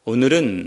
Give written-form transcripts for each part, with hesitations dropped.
오늘은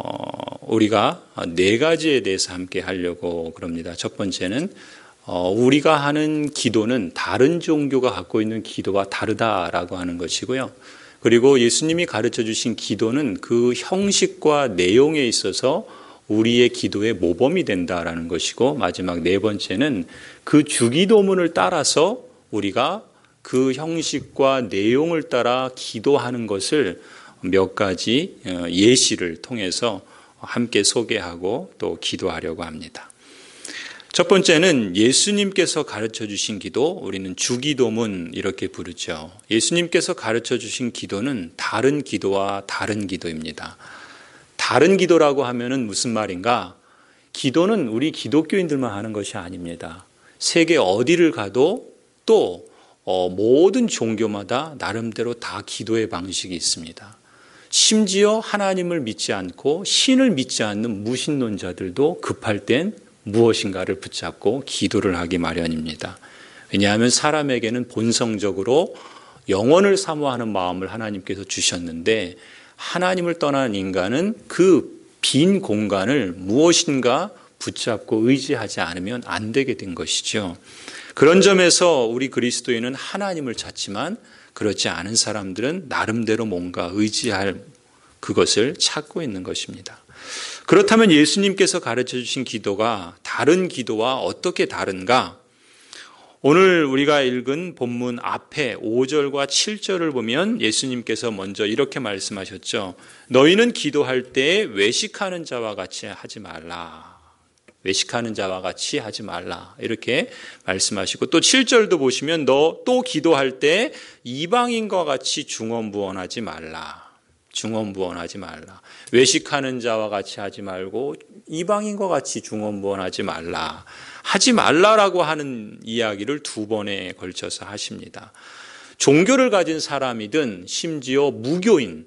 우리가 네 가지에 대해서 함께 하려고 그럽니다. 첫 번째는 우리가 하는 기도는 다른 종교가 갖고 있는 기도와 다르다라고 하는 것이고요. 그리고 예수님이 가르쳐 주신 기도는 그 형식과 내용에 있어서 우리의 기도의 모범이 된다라는 것이고, 마지막 네 번째는 그 주기도문을 따라서 우리가 그 형식과 내용을 따라 기도하는 것을 몇 가지 예시를 통해서 함께 소개하고 또 기도하려고 합니다. 첫 번째는 예수님께서 가르쳐 주신 기도, 우리는 주기도문 이렇게 부르죠. 예수님께서 가르쳐 주신 기도는 다른 기도와 다른 기도입니다. 다른 기도라고 하면은 무슨 말인가? 기도는 우리 기독교인들만 하는 것이 아닙니다. 세계 어디를 가도 또 모든 종교마다 나름대로 다 기도의 방식이 있습니다. 심지어 하나님을 믿지 않고 신을 믿지 않는 무신론자들도 급할 땐 무엇인가를 붙잡고 기도를 하기 마련입니다. 왜냐하면 사람에게는 본성적으로 영원을 사모하는 마음을 하나님께서 주셨는데, 하나님을 떠난 인간은 그 빈 공간을 무엇인가 붙잡고 의지하지 않으면 안 되게 된 것이죠. 그런 점에서 우리 그리스도인은 하나님을 찾지만 그렇지 않은 사람들은 나름대로 뭔가 의지할 그것을 찾고 있는 것입니다. 그렇다면 예수님께서 가르쳐 주신 기도가 다른 기도와 어떻게 다른가? 오늘 우리가 읽은 본문 앞에 5절과 7절을 보면 예수님께서 먼저 이렇게 말씀하셨죠. 너희는 기도할 때 외식하는 자와 같이 하지 말라. 외식하는 자와 같이 하지 말라. 이렇게 말씀하시고, 또 7절도 보시면 너 또 기도할 때 이방인과 같이 중언부언하지 말라. 중언부언하지 말라. 외식하는 자와 같이 하지 말고 이방인과 같이 중언부언하지 말라. 하지 말라라고 하는 이야기를 두 번에 걸쳐서 하십니다. 종교를 가진 사람이든 심지어 무교인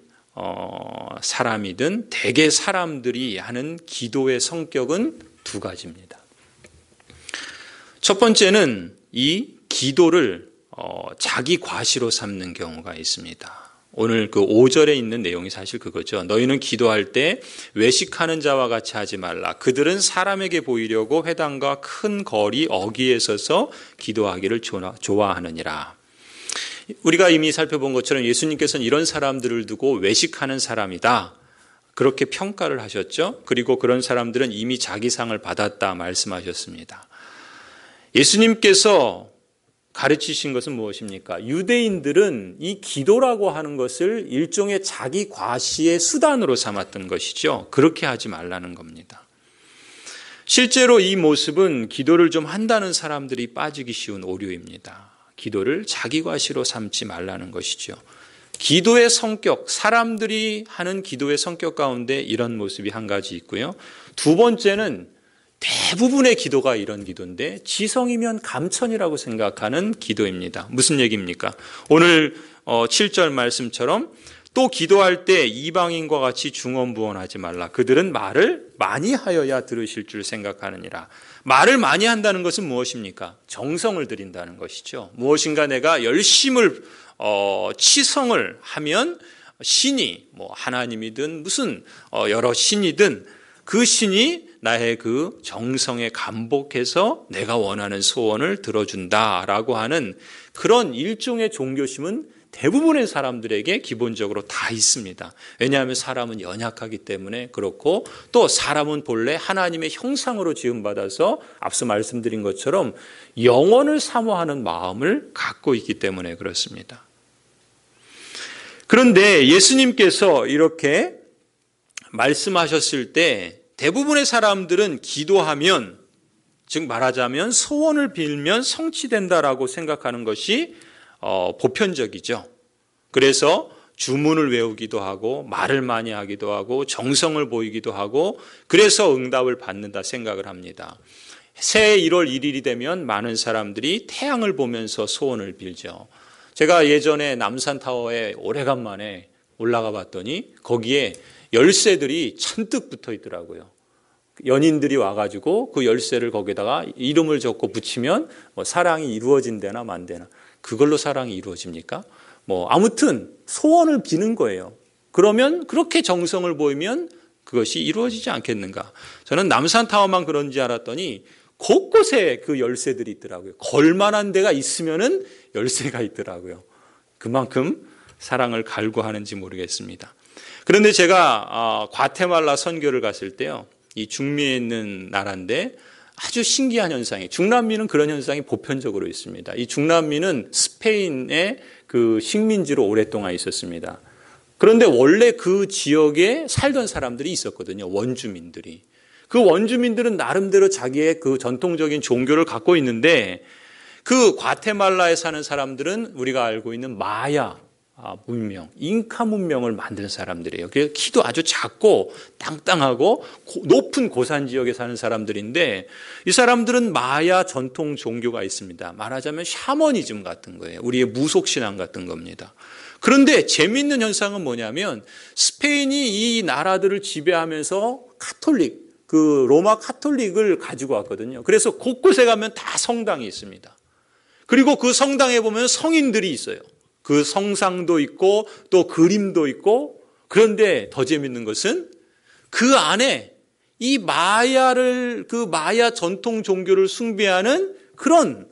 사람이든 대개 사람들이 하는 기도의 성격은 두 가지입니다. 첫 번째는 이 기도를 자기 과시로 삼는 경우가 있습니다. 오늘 그 5절에 있는 내용이 사실 그거죠. 너희는 기도할 때 외식하는 자와 같이 하지 말라. 그들은 사람에게 보이려고 회당과 큰 거리 어귀에 서서 기도하기를 좋아하느니라. 우리가 이미 살펴본 것처럼 예수님께서는 이런 사람들을 두고 외식하는 사람이다, 그렇게 평가를 하셨죠. 그리고 그런 사람들은 이미 자기 상을 받았다 말씀하셨습니다. 예수님께서 가르치신 것은 무엇입니까? 유대인들은 이 기도라고 하는 것을 일종의 자기 과시의 수단으로 삼았던 것이죠. 그렇게 하지 말라는 겁니다. 실제로 이 모습은 기도를 좀 한다는 사람들이 빠지기 쉬운 오류입니다. 기도를 자기 과시로 삼지 말라는 것이죠. 기도의 성격, 사람들이 하는 기도의 성격 가운데 이런 모습이 한 가지 있고요. 두 번째는 대부분의 기도가 이런 기도인데 지성이면 감천이라고 생각하는 기도입니다. 무슨 얘기입니까? 오늘 7절 말씀처럼 또 기도할 때 이방인과 같이 중언부언하지 말라. 그들은 말을 많이 하여야 들으실 줄 생각하느니라. 말을 많이 한다는 것은 무엇입니까? 정성을 들인다는 것이죠. 무엇인가 내가 열심을 치성을 하면 신이 하나님이든 무슨 여러 신이든 그 신이 나의 그 정성에 감복해서 내가 원하는 소원을 들어준다라고 하는 그런 일종의 종교심은 대부분의 사람들에게 기본적으로 다 있습니다. 왜냐하면 사람은 연약하기 때문에 그렇고, 또 사람은 본래 하나님의 형상으로 지음받아서 앞서 말씀드린 것처럼 영원을 사모하는 마음을 갖고 있기 때문에 그렇습니다. 그런데 예수님께서 이렇게 말씀하셨을 때 대부분의 사람들은 기도하면, 즉 말하자면 소원을 빌면 성취된다라고 생각하는 것이 보편적이죠. 그래서 주문을 외우기도 하고 말을 많이 하기도 하고 정성을 보이기도 하고 그래서 응답을 받는다 생각을 합니다. 새해 1월 1일이 되면 많은 사람들이 태양을 보면서 소원을 빌죠. 제가 예전에 남산타워에 오래간만에 올라가 봤더니 거기에 열쇠들이 잔뜩 붙어 있더라고요. 연인들이 와가지고 그 열쇠를 거기다가 이름을 적고 붙이면 사랑이 이루어진대나 만대나. 그걸로 사랑이 이루어집니까? 아무튼 소원을 비는 거예요. 그러면 그렇게 정성을 보이면 그것이 이루어지지 않겠는가. 저는 남산타워만 그런지 알았더니 곳곳에 그 열쇠들이 있더라고요. 걸만한 데가 있으면은 열쇠가 있더라고요. 그만큼 사랑을 갈구하는지 모르겠습니다. 그런데 제가 과테말라 선교를 갔을 때요, 이 중미에 있는 나라인데 아주 신기한 현상이, 중남미는 그런 현상이 보편적으로 있습니다. 이 중남미는 스페인의 그 식민지로 오랫동안 있었습니다. 그런데 원래 그 지역에 살던 사람들이 있었거든요. 원주민들이. 그 원주민들은 나름대로 자기의 그 전통적인 종교를 갖고 있는데, 그 과테말라에 사는 사람들은 우리가 알고 있는 마야 문명, 잉카 문명을 만든 사람들이에요. 그래서 키도 아주 작고 땅땅하고 높은 고산 지역에 사는 사람들인데, 이 사람들은 마야 전통 종교가 있습니다. 말하자면 샤머니즘 같은 거예요. 우리의 무속신앙 같은 겁니다. 그런데 재미있는 현상은 뭐냐면, 스페인이 이 나라들을 지배하면서 카톨릭, 그 로마 카톨릭을 가지고 왔거든요. 그래서 곳곳에 가면 다 성당이 있습니다. 그리고 그 성당에 보면 성인들이 있어요. 그 성상도 있고 또 그림도 있고. 그런데 더 재밌는 것은 그 안에 이 그 마야 전통 종교를 숭배하는 그런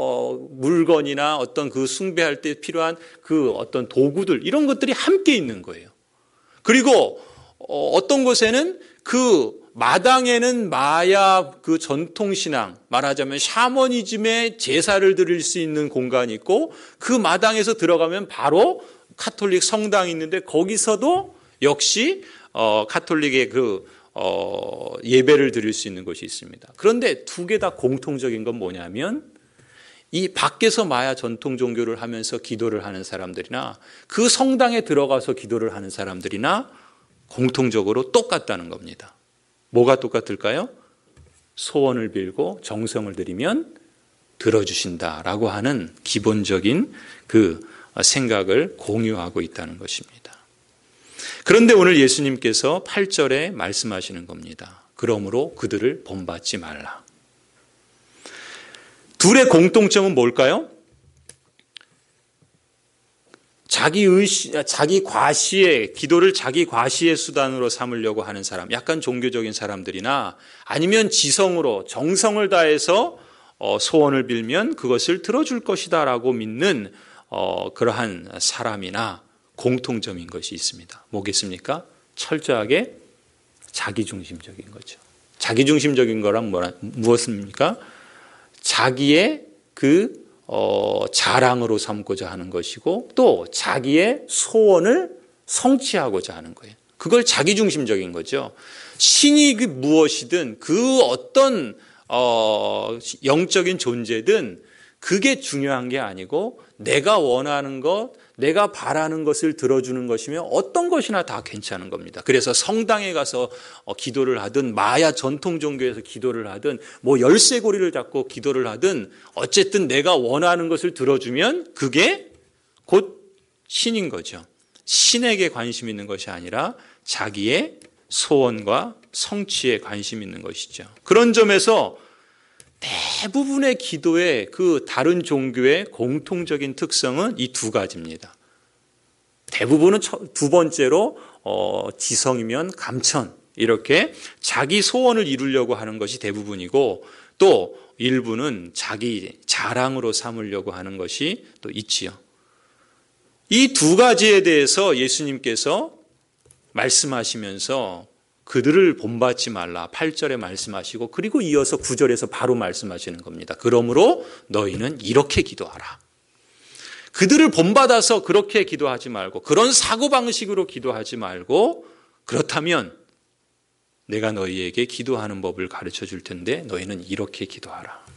물건이나 어떤 그 숭배할 때 필요한 그 어떤 도구들, 이런 것들이 함께 있는 거예요. 그리고 어떤 곳에는 그 마당에는 마야 그 전통신앙, 말하자면 샤머니즘의 제사를 드릴 수 있는 공간이 있고, 그 마당에서 들어가면 바로 카톨릭 성당이 있는데, 거기서도 역시 카톨릭의 그 예배를 드릴 수 있는 곳이 있습니다. 그런데 두 개 다 공통적인 건 뭐냐면, 이 밖에서 마야 전통 종교를 하면서 기도를 하는 사람들이나 그 성당에 들어가서 기도를 하는 사람들이나 공통적으로 똑같다는 겁니다. 뭐가 똑같을까요? 소원을 빌고 정성을 들이면 들어주신다라고 하는 기본적인 그 생각을 공유하고 있다는 것입니다. 그런데 오늘 예수님께서 8절에 말씀하시는 겁니다. 그러므로 그들을 본받지 말라. 둘의 공통점은 뭘까요? 자기 과시의 기도를 자기 과시의 수단으로 삼으려고 하는 사람, 약간 종교적인 사람들이나 아니면 지성으로 정성을 다해서 소원을 빌면 그것을 들어줄 것이다라고 믿는 그러한 사람이나 공통점인 것이 있습니다. 뭐겠습니까? 철저하게 자기중심적인 거죠. 자기중심적인 거란 무엇입니까? 자기의 그 자랑으로 삼고자 하는 것이고, 또 자기의 소원을 성취하고자 하는 거예요. 그걸 자기중심적인 거죠. 신이 무엇이든 그 어떤 영적인 존재든 그게 중요한 게 아니고, 내가 원하는 것, 내가 바라는 것을 들어주는 것이면 어떤 것이나 다 괜찮은 겁니다. 그래서 성당에 가서 기도를 하든, 마야 전통 종교에서 기도를 하든, 뭐 열쇠고리를 잡고 기도를 하든, 어쨌든 내가 원하는 것을 들어주면 그게 곧 신인 거죠. 신에게 관심 있는 것이 아니라 자기의 소원과 성취에 관심 있는 것이죠. 그런 점에서 대부분의 기도의 그 다른 종교의 공통적인 특성은 이 두 가지입니다. 대부분은 두 번째로 지성이면 감천, 이렇게 자기 소원을 이루려고 하는 것이 대부분이고, 또 일부는 자기 자랑으로 삼으려고 하는 것이 또 있지요. 이 두 가지에 대해서 예수님께서 말씀하시면서 그들을 본받지 말라 8절에 말씀하시고, 그리고 이어서 9절에서 바로 말씀하시는 겁니다. 그러므로 너희는 이렇게 기도하라. 그들을 본받아서 그렇게 기도하지 말고, 그런 사고방식으로 기도하지 말고, 그렇다면 내가 너희에게 기도하는 법을 가르쳐 줄 텐데 너희는 이렇게 기도하라.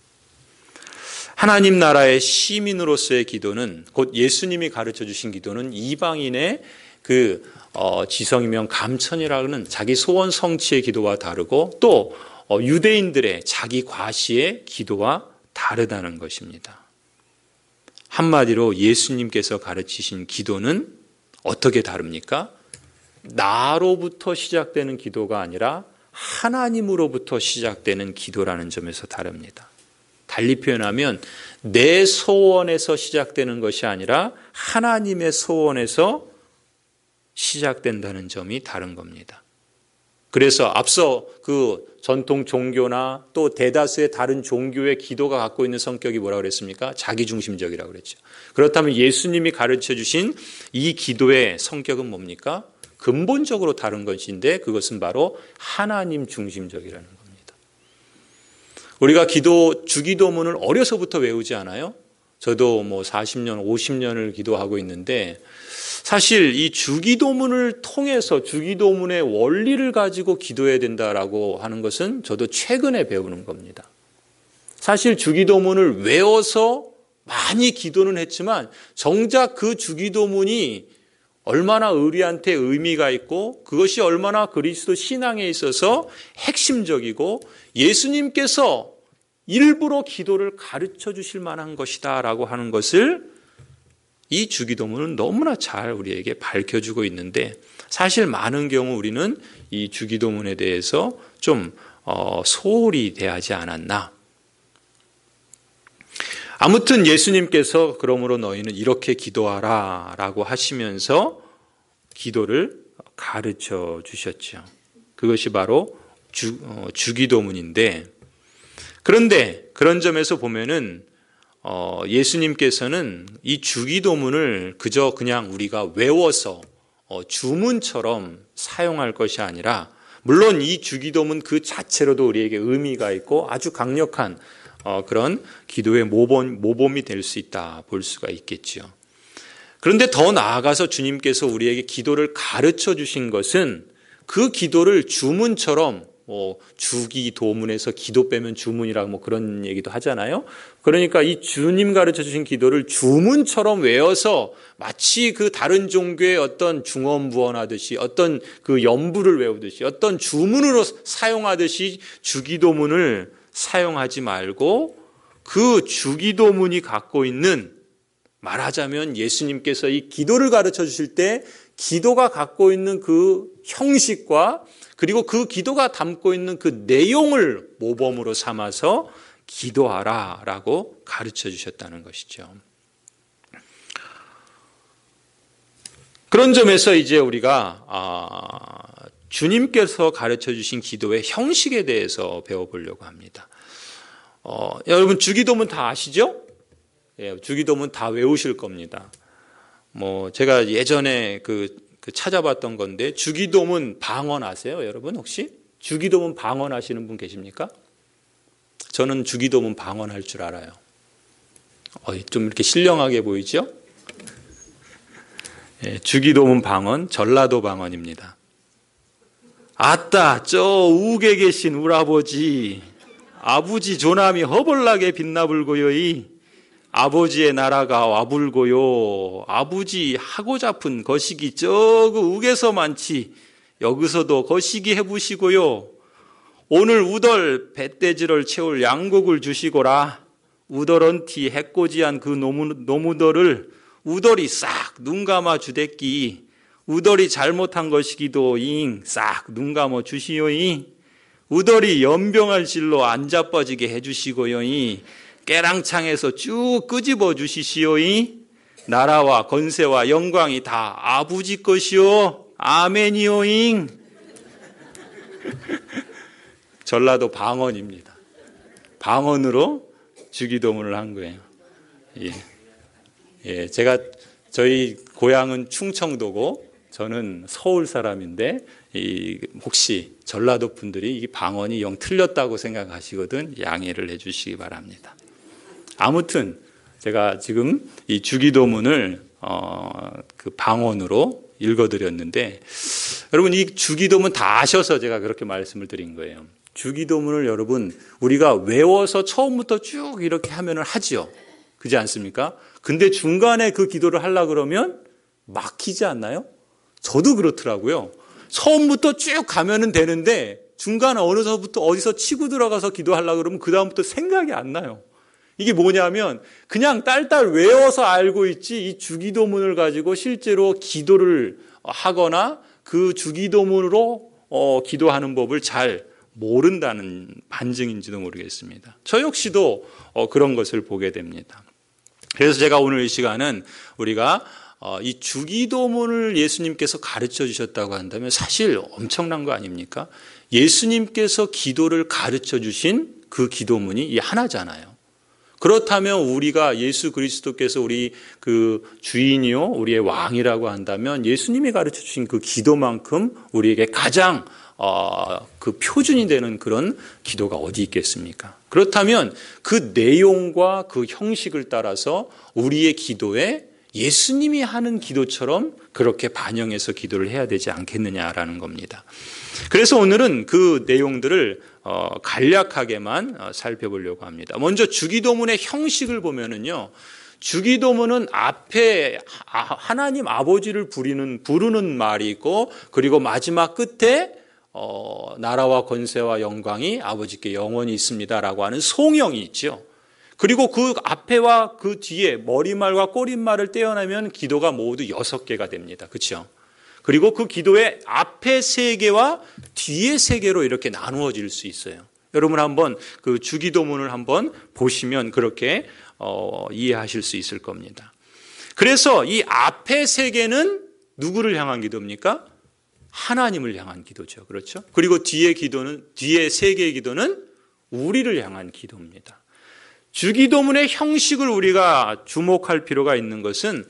하나님 나라의 시민으로서의 기도는, 곧 예수님이 가르쳐 주신 기도는 이방인의 그 지성이면 감천이라는 자기 소원 성취의 기도와 다르고, 또 유대인들의 자기 과시의 기도와 다르다는 것입니다. 한마디로 예수님께서 가르치신 기도는 어떻게 다릅니까? 나로부터 시작되는 기도가 아니라 하나님으로부터 시작되는 기도라는 점에서 다릅니다. 달리 표현하면 내 소원에서 시작되는 것이 아니라 하나님의 소원에서 시작된다는 점이 다른 겁니다. 그래서 앞서 그 전통 종교나 또 대다수의 다른 종교의 기도가 갖고 있는 성격이 뭐라고 그랬습니까? 자기중심적이라고 그랬죠. 그렇다면 예수님이 가르쳐 주신 이 기도의 성격은 뭡니까? 근본적으로 다른 것인데 그것은 바로 하나님 중심적이라는 겁니다. 우리가 주기도문을 어려서부터 외우지 않아요? 저도 40년, 50년을 기도하고 있는데 사실 이 주기도문을 통해서 주기도문의 원리를 가지고 기도해야 된다라고 하는 것은 저도 최근에 배우는 겁니다. 사실 주기도문을 외워서 많이 기도는 했지만 정작 그 주기도문이 얼마나 우리한테 의미가 있고 그것이 얼마나 그리스도 신앙에 있어서 핵심적이고 예수님께서 일부러 기도를 가르쳐 주실 만한 것이다 라고 하는 것을 이 주기도문은 너무나 잘 우리에게 밝혀주고 있는데 사실 많은 경우 우리는 이 주기도문에 대해서 좀 소홀히 대하지 않았나. 아무튼 예수님께서 그러므로 너희는 이렇게 기도하라 라고 하시면서 기도를 가르쳐 주셨죠. 그것이 바로 주기도문인데 그런데 그런 점에서 보면은 예수님께서는 이 주기도문을 그저 그냥 우리가 외워서 주문처럼 사용할 것이 아니라 물론 이 주기도문 그 자체로도 우리에게 의미가 있고 아주 강력한 그런 기도의 모범이 될 수 있다 볼 수가 있겠죠. 그런데 더 나아가서 주님께서 우리에게 기도를 가르쳐 주신 것은 그 기도를 주문처럼 주기도문에서 기도 빼면 주문이라고 그런 얘기도 하잖아요. 그러니까 이 주님 가르쳐 주신 기도를 주문처럼 외워서 마치 그 다른 종교의 어떤 중언부언하듯이 어떤 그 연부를 외우듯이 어떤 주문으로 사용하듯이 주기도문을 사용하지 말고 그 주기도문이 갖고 있는 말하자면 예수님께서 이 기도를 가르쳐 주실 때 기도가 갖고 있는 그 형식과 그리고 그 기도가 담고 있는 그 내용을 모범으로 삼아서 기도하라라고 가르쳐 주셨다는 것이죠. 그런 점에서 이제 우리가 주님께서 가르쳐 주신 기도의 형식에 대해서 배워보려고 합니다. 여러분 주기도문 다 아시죠? 예, 주기도문 다 외우실 겁니다. 제가 예전에 찾아봤던 건데 주기도문 방언 아세요, 여러분 혹시? 주기도문 방언 하시는 분 계십니까? 저는 주기도문 방언 할 줄 알아요. 좀 이렇게 신령하게 보이죠? 예, 주기도문 방언, 전라도 방언입니다. 아따, 저 우게 계신 우라버지, 아버지 조남이 허벌나게 빛나불고요이. 아버지의 나라가 와불고요. 아버지 하고 잡은 거시기 저그 우게서 많지. 여기서도 거시기 해보시고요. 오늘 우덜 배떼지를 채울 양곡을 주시고라. 우덜언티 해꼬지한 그 노무덜을 우덜이 싹 눈감아 주댔기. 우덜이 잘못한 것이기도 잉 싹 눈감아 주시오이. 우덜이 연병할 실로 안 자빠지게 해주시고요이. 깨랑창에서 쭉 끄집어 주시시오이. 나라와 건세와 영광이 다 아버지 것이오. 아멘이오잉. 전라도 방언입니다. 방언으로 주기도문을 한 거예요. 예, 저희 고향은 충청도고 저는 서울 사람인데 혹시 전라도 분들이 이 방언이 영 틀렸다고 생각하시거든 양해를 해주시기 바랍니다. 아무튼 제가 지금 이 주기도문을 그 방언으로 읽어드렸는데 여러분 이 주기도문 다 아셔서 제가 그렇게 말씀을 드린 거예요. 주기도문을 여러분 우리가 외워서 처음부터 쭉 이렇게 하면은 하지요. 그렇지 않습니까? 근데 중간에 그 기도를 하려고 그러면 막히지 않나요? 저도 그렇더라고요. 처음부터 쭉 가면은 되는데 중간에 어디서 치고 들어가서 기도하려고 그러면 그 다음부터 생각이 안 나요. 이게 뭐냐면 그냥 딸딸 외워서 알고 있지 이 주기도문을 가지고 실제로 기도를 하거나 그 주기도문으로 기도하는 법을 잘 모른다는 반증인지도 모르겠습니다. 저 역시도 그런 것을 보게 됩니다. 그래서 제가 오늘 이 시간은 우리가 이 주기도문을 예수님께서 가르쳐 주셨다고 한다면 사실 엄청난 거 아닙니까? 예수님께서 기도를 가르쳐 주신 그 기도문이 이 하나잖아요. 그렇다면 우리가 예수 그리스도께서 우리 그 주인이요, 우리의 왕이라고 한다면 예수님이 가르쳐 주신 그 기도만큼 우리에게 가장 그 표준이 되는 그런 기도가 어디 있겠습니까? 그렇다면 그 내용과 그 형식을 따라서 우리의 기도에 예수님이 하는 기도처럼 그렇게 반영해서 기도를 해야 되지 않겠느냐라는 겁니다. 그래서 오늘은 그 내용들을 간략하게만 살펴보려고 합니다. 먼저 주기도문의 형식을 보면은요, 주기도문은 앞에 하나님 아버지를 부르는 말이 있고, 그리고 마지막 끝에 나라와 권세와 영광이 아버지께 영원히 있습니다라고 하는 송영이 있죠. 그리고 그 앞에와 그 뒤에 머리말과 꼬릿말을 떼어내면 기도가 모두 6개가 됩니다. 그렇죠? 그리고 그 기도의 앞에 3개와 뒤에 3개로 이렇게 나누어질 수 있어요. 여러분 한번 그 주기도문을 한번 보시면 그렇게 이해하실 수 있을 겁니다. 그래서 이 앞에 3개는 누구를 향한 기도입니까? 하나님을 향한 기도죠. 그렇죠? 그리고 뒤에 3개의 기도는 우리를 향한 기도입니다. 주기도문의 형식을 우리가 주목할 필요가 있는 것은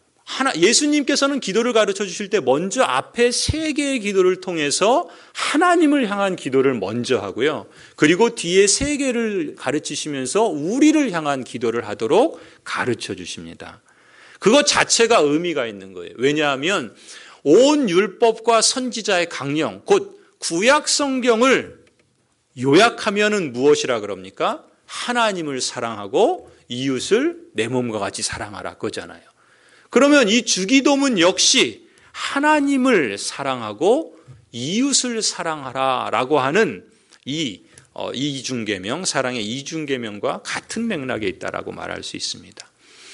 예수님께서는 기도를 가르쳐 주실 때 먼저 앞에 3개의 기도를 통해서 하나님을 향한 기도를 먼저 하고요. 그리고 뒤에 3개를 가르치시면서 우리를 향한 기도를 하도록 가르쳐 주십니다. 그것 자체가 의미가 있는 거예요. 왜냐하면 온 율법과 선지자의 강령, 곧 구약 성경을 요약하면은 무엇이라 그럽니까? 하나님을 사랑하고 이웃을 내 몸과 같이 사랑하라 그거잖아요. 그러면 이 주기도문 역시 하나님을 사랑하고 이웃을 사랑하라라고 하는 이 이중계명, 사랑의 이중계명과 같은 맥락에 있다라고 말할 수 있습니다.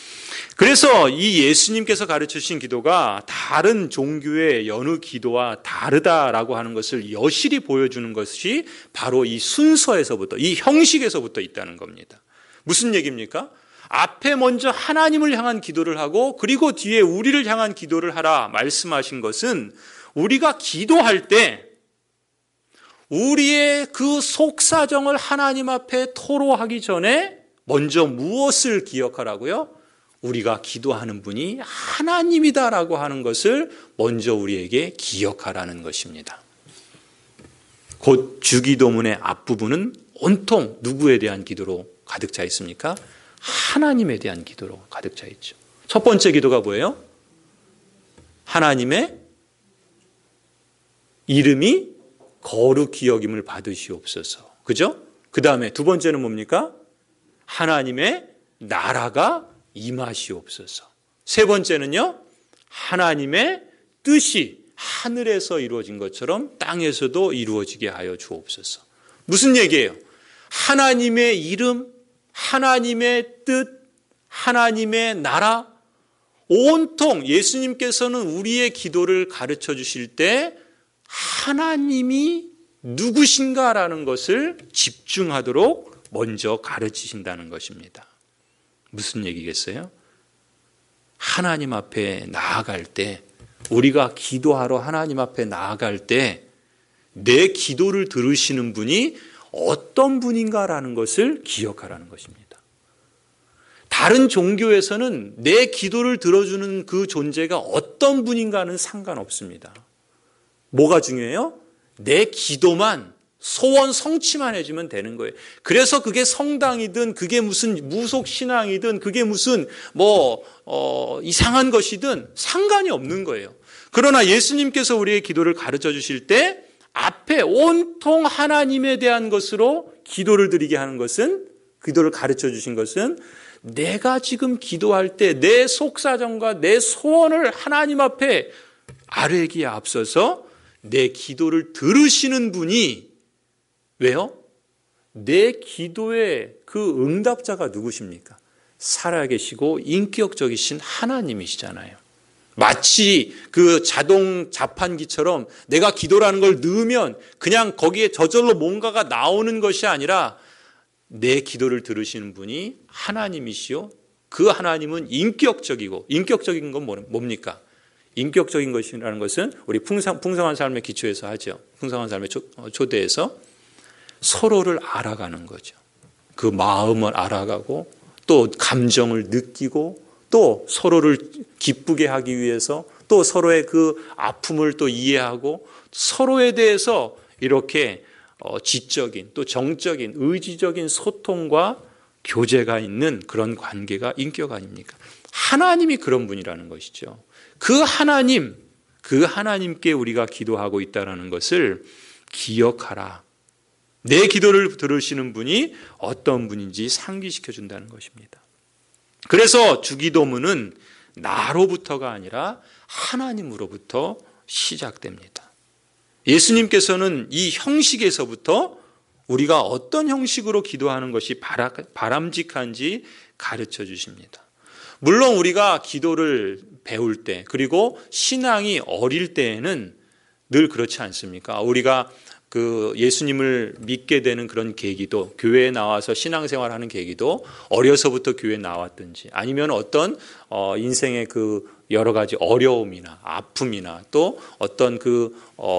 그래서 이 예수님께서 가르쳐 주신 기도가 다른 종교의 여느 기도와 다르다라고 하는 것을 여실히 보여주는 것이 바로 이 순서에서부터, 이 형식에서부터 있다는 겁니다. 무슨 얘기입니까? 앞에 먼저 하나님을 향한 기도를 하고 그리고 뒤에 우리를 향한 기도를 하라 말씀하신 것은 우리가 기도할 때 우리의 그 속사정을 하나님 앞에 토로하기 전에 먼저 무엇을 기억하라고요? 우리가 기도하는 분이 하나님이다라고 하는 것을 먼저 우리에게 기억하라는 것입니다. 곧 주기도문의 앞부분은 온통 누구에 대한 기도로 가득 차 있습니까? 하나님에 대한 기도로 가득 차 있죠. 첫 번째 기도가 뭐예요? 하나님의 이름이 거룩히 여김을 받으시옵소서. 그죠? 그 다음에 두 번째는 뭡니까? 하나님의 나라가 임하시옵소서. 세 번째는요, 하나님의 뜻이 하늘에서 이루어진 것처럼 땅에서도 이루어지게 하여 주옵소서. 무슨 얘기예요? 하나님의 이름, 하나님의 뜻, 하나님의 나라, 온통 예수님께서는 우리의 기도를 가르쳐 주실 때 하나님이 누구신가라는 것을 집중하도록 먼저 가르치신다는 것입니다. 무슨 얘기겠어요? 하나님 앞에 나아갈 때, 우리가 기도하러 하나님 앞에 나아갈 때 내 기도를 들으시는 분이 어떤 분인가라는 것을 기억하라는 것입니다. 다른 종교에서는 내 기도를 들어주는 그 존재가 어떤 분인가는 상관없습니다. 뭐가 중요해요? 내 기도만, 소원 성취만 해주면 되는 거예요. 그래서 그게 성당이든 그게 무슨 무속신앙이든 그게 무슨 이상한 것이든 상관이 없는 거예요. 그러나 예수님께서 우리의 기도를 가르쳐 주실 때 앞에 온통 하나님에 대한 것으로 기도를 드리게 하는 것은, 기도를 가르쳐 주신 것은 내가 지금 기도할 때 내 속사정과 내 소원을 하나님 앞에 아뢰기에 앞서서 내 기도를 들으시는 분이, 왜요? 내 기도의 그 응답자가 누구십니까? 살아계시고 인격적이신 하나님이시잖아요. 마치 그 자동 자판기처럼 내가 기도라는 걸 넣으면 그냥 거기에 저절로 뭔가가 나오는 것이 아니라 내 기도를 들으시는 분이 하나님이시요 그 하나님은 인격적이고, 인격적인 건 뭡니까? 인격적인 것이라는 것은 우리 풍성한 삶의 기초에서 하죠. 풍성한 삶의 초대에서 서로를 알아가는 거죠. 그 마음을 알아가고 또 감정을 느끼고 또 서로를 기쁘게 하기 위해서 또 서로의 그 아픔을 또 이해하고 서로에 대해서 이렇게 지적인 또 정적인 의지적인 소통과 교제가 있는 그런 관계가 인격 아닙니까? 하나님이 그런 분이라는 것이죠. 그 하나님께 우리가 기도하고 있다는 것을 기억하라. 내 기도를 들으시는 분이 어떤 분인지 상기시켜 준다는 것입니다. 그래서 주기도문은 나로부터가 아니라 하나님으로부터 시작됩니다. 예수님께서는 이 형식에서부터 우리가 어떤 형식으로 기도하는 것이 바람직한지 가르쳐 주십니다. 물론 우리가 기도를 배울 때 그리고 신앙이 어릴 때에는 늘 그렇지 않습니까? 우리가 그 예수님을 믿게 되는 그런 계기도, 교회에 나와서 신앙생활하는 계기도 어려서부터 교회에 나왔든지 아니면 어떤 인생의 그 여러 가지 어려움이나 아픔이나 또 어떤 그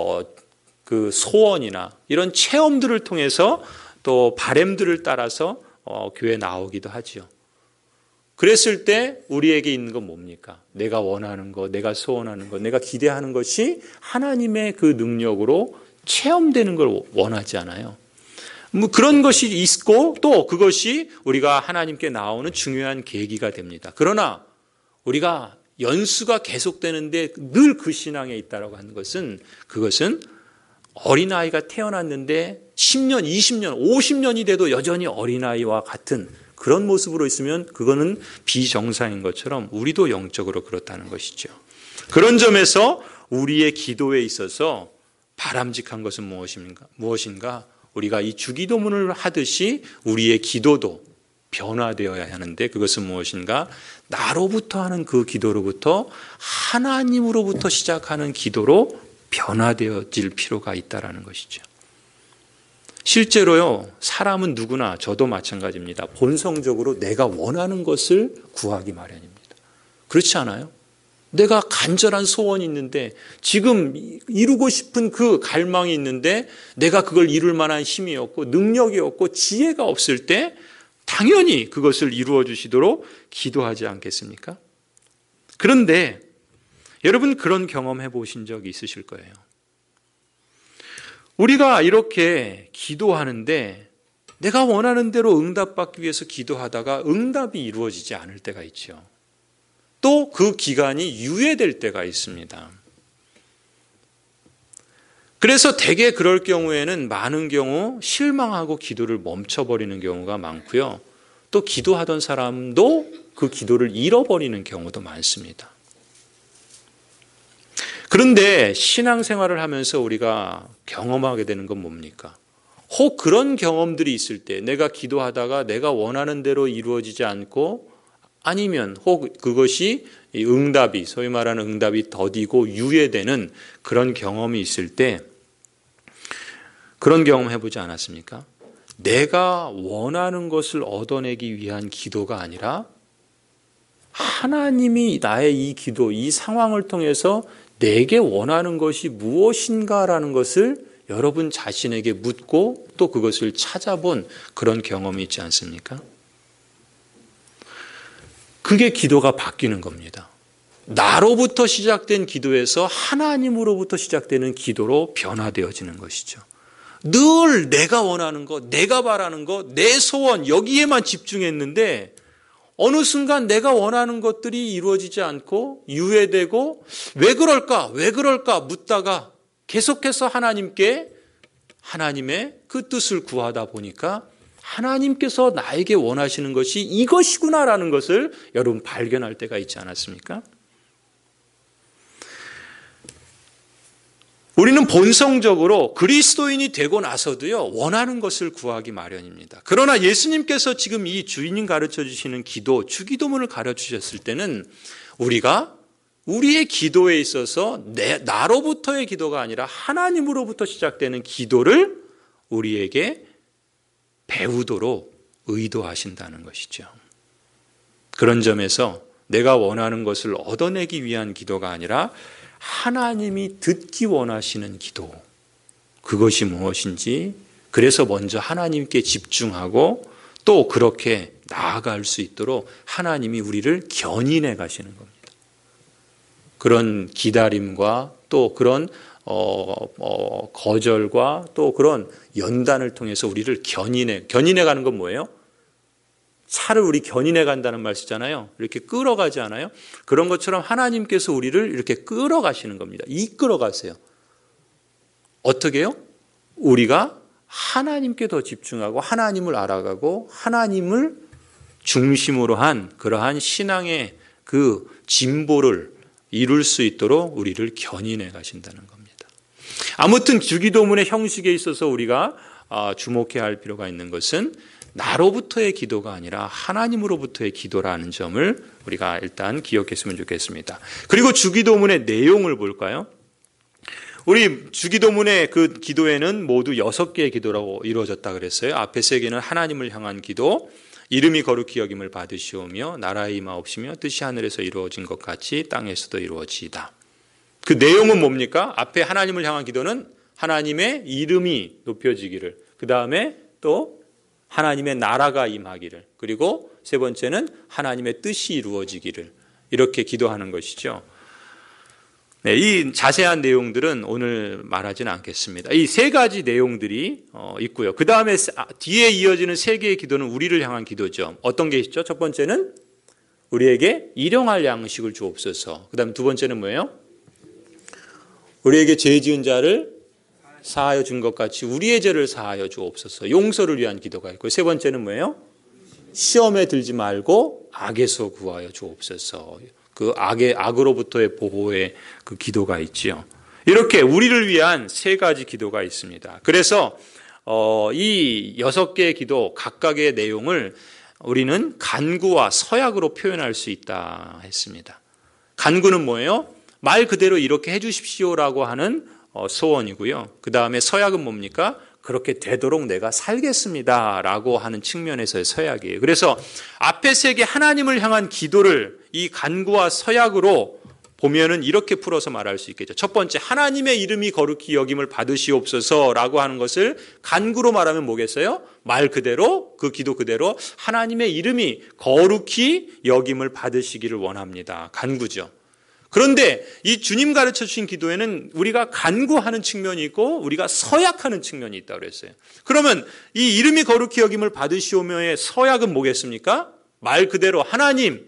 소원이나 이런 체험들을 통해서 또 바램들을 따라서 교회에 나오기도 하죠. 그랬을 때 우리에게 있는 건 뭡니까? 내가 원하는 것, 내가 소원하는 것, 내가 기대하는 것이 하나님의 그 능력으로 체험되는 걸 원하지 않아요. 뭐 그런 것이 있고 또 그것이 우리가 하나님께 나오는 중요한 계기가 됩니다. 그러나 우리가 연수가 계속되는데 늘 그 신앙에 있다라고 하는 것은 그것은 어린아이가 태어났는데 10년, 20년, 50년이 돼도 여전히 어린아이와 같은 그런 모습으로 있으면 그거는 비정상인 것처럼 우리도 영적으로 그렇다는 것이죠. 그런 점에서 우리의 기도에 있어서 바람직한 것은 무엇인가? 우리가 이 주기도문을 하듯이 우리의 기도도 변화되어야 하는데 그것은 무엇인가? 나로부터 하는 그 기도로부터 하나님으로부터 시작하는 기도로 변화되어질 필요가 있다는 것이죠. 실제로요, 사람은 누구나 저도 마찬가지입니다. 본성적으로 내가 원하는 것을 구하기 마련입니다. 그렇지 않아요? 내가 간절한 소원이 있는데 지금 이루고 싶은 그 갈망이 있는데 내가 그걸 이룰 만한 힘이 없고 능력이 없고 지혜가 없을 때 당연히 그것을 이루어 주시도록 기도하지 않겠습니까? 그런데 여러분 그런 경험해 보신 적이 있으실 거예요. 우리가 이렇게 기도하는데 내가 원하는 대로 응답받기 위해서 기도하다가 응답이 이루어지지 않을 때가 있죠. 또 그 기간이 유예될 때가 있습니다. 그래서 대개 그럴 경우에는 많은 경우 실망하고 기도를 멈춰버리는 경우가 많고요. 또 기도하던 사람도 그 기도를 잃어버리는 경우도 많습니다. 그런데 신앙생활을 하면서 우리가 경험하게 되는 건 뭡니까? 혹 그런 경험들이 있을 때 내가 기도하다가 내가 원하는 대로 이루어지지 않고 아니면 혹 그것이 응답이 소위 말하는 응답이 더디고 유예되는 그런 경험이 있을 때 그런 경험 해보지 않았습니까? 내가 원하는 것을 얻어내기 위한 기도가 아니라 하나님이 나의 이 기도, 이 상황을 통해서 내게 원하는 것이 무엇인가라는 것을 여러분 자신에게 묻고 또 그것을 찾아본 그런 경험이 있지 않습니까? 그게 기도가 바뀌는 겁니다. 나로부터 시작된 기도에서 하나님으로부터 시작되는 기도로 변화되어지는 것이죠. 늘 내가 원하는 것, 내가 바라는 것, 내 소원 여기에만 집중했는데 어느 순간 내가 원하는 것들이 이루어지지 않고 유예되고 왜 그럴까 묻다가 계속해서 하나님의 그 뜻을 구하다 보니까 하나님께서 나에게 원하시는 것이 이것이구나라는 것을 여러분 발견할 때가 있지 않았습니까? 우리는 본성적으로 그리스도인이 되고 나서도요, 원하는 것을 구하기 마련입니다. 그러나 예수님께서 지금 이 주인님 가르쳐 주시는 기도, 주기도문을 가르쳐 주셨을 때는 우리가 우리의 기도에 있어서 나로부터의 기도가 아니라 하나님으로부터 시작되는 기도를 우리에게 배우도록 의도하신다는 것이죠. 그런 점에서 내가 원하는 것을 얻어내기 위한 기도가 아니라 하나님이 듣기 원하시는 기도, 그것이 무엇인지, 그래서 먼저 하나님께 집중하고 또 그렇게 나아갈 수 있도록 하나님이 우리를 견인해 가시는 겁니다. 그런 기다림과 또 그런 거절과 또 그런 연단을 통해서 우리를 견인해 가는 건 뭐예요? 차를 우리 견인해 간다는 말 쓰잖아요. 이렇게 끌어가지 않아요? 그런 것처럼 하나님께서 우리를 이렇게 끌어가시는 겁니다. 이끌어 가세요. 어떻게 해요? 우리가 하나님께 더 집중하고 하나님을 알아가고 하나님을 중심으로 한 그러한 신앙의 그 진보를 이룰 수 있도록 우리를 견인해 가신다는 겁니다. 아무튼 주기도문의 형식에 있어서 우리가 주목해야 할 필요가 있는 것은 나로부터의 기도가 아니라 하나님으로부터의 기도라는 점을 우리가 일단 기억했으면 좋겠습니다. 그리고 주기도문의 내용을 볼까요? 우리 주기도문의 그 기도에는 모두 6개의 기도라고 이루어졌다 그랬어요. 앞에 3개는 하나님을 향한 기도, 이름이 거룩히 여김을 받으시오며 나라의 임하옵시며 뜻이 하늘에서 이루어진 것 같이 땅에서도 이루어지이다. 그 내용은 뭡니까? 앞에 하나님을 향한 기도는 하나님의 이름이 높여지기를, 그 다음에 또 하나님의 나라가 임하기를, 그리고 3번째는 하나님의 뜻이 이루어지기를, 이렇게 기도하는 것이죠. 네, 이 자세한 내용들은 오늘 말하지는 않겠습니다. 이 3가지 내용들이 있고요. 그 다음에 뒤에 이어지는 3개의 기도는 우리를 향한 기도죠. 어떤 게 있죠? 첫 번째는 우리에게 일용할 양식을 주옵소서. 그 다음에 2번째는 뭐예요? 우리에게 죄 지은 자를 사하여 준 것 같이 우리의 죄를 사하여 주옵소서. 용서를 위한 기도가 있고, 3번째는 뭐예요? 시험에 들지 말고 악에서 구하여 주옵소서. 그 악으로부터의 보호의 그 기도가 있지요. 이렇게 우리를 위한 3가지 기도가 있습니다. 그래서 이 6개의 기도 각각의 내용을 우리는 간구와 서약으로 표현할 수 있다 했습니다. 간구는 뭐예요? 말 그대로 이렇게 해 주십시오라고 하는 소원이고요. 그 다음에 서약은 뭡니까? 그렇게 되도록 내가 살겠습니다라고 하는 측면에서의 서약이에요. 그래서 앞에 3개 하나님을 향한 기도를 이 간구와 서약으로 보면은 이렇게 풀어서 말할 수 있겠죠. 첫 번째, 하나님의 이름이 거룩히 여김을 받으시옵소서라고 하는 것을 간구로 말하면 뭐겠어요? 말 그대로, 그 기도 그대로 하나님의 이름이 거룩히 여김을 받으시기를 원합니다. 간구죠. 그런데 이 주님 가르쳐 주신 기도에는 우리가 간구하는 측면이 있고 우리가 서약하는 측면이 있다고 그랬어요. 그러면 이 이름이 거룩히 여김을 받으시오며의 서약은 뭐겠습니까? 말 그대로 하나님,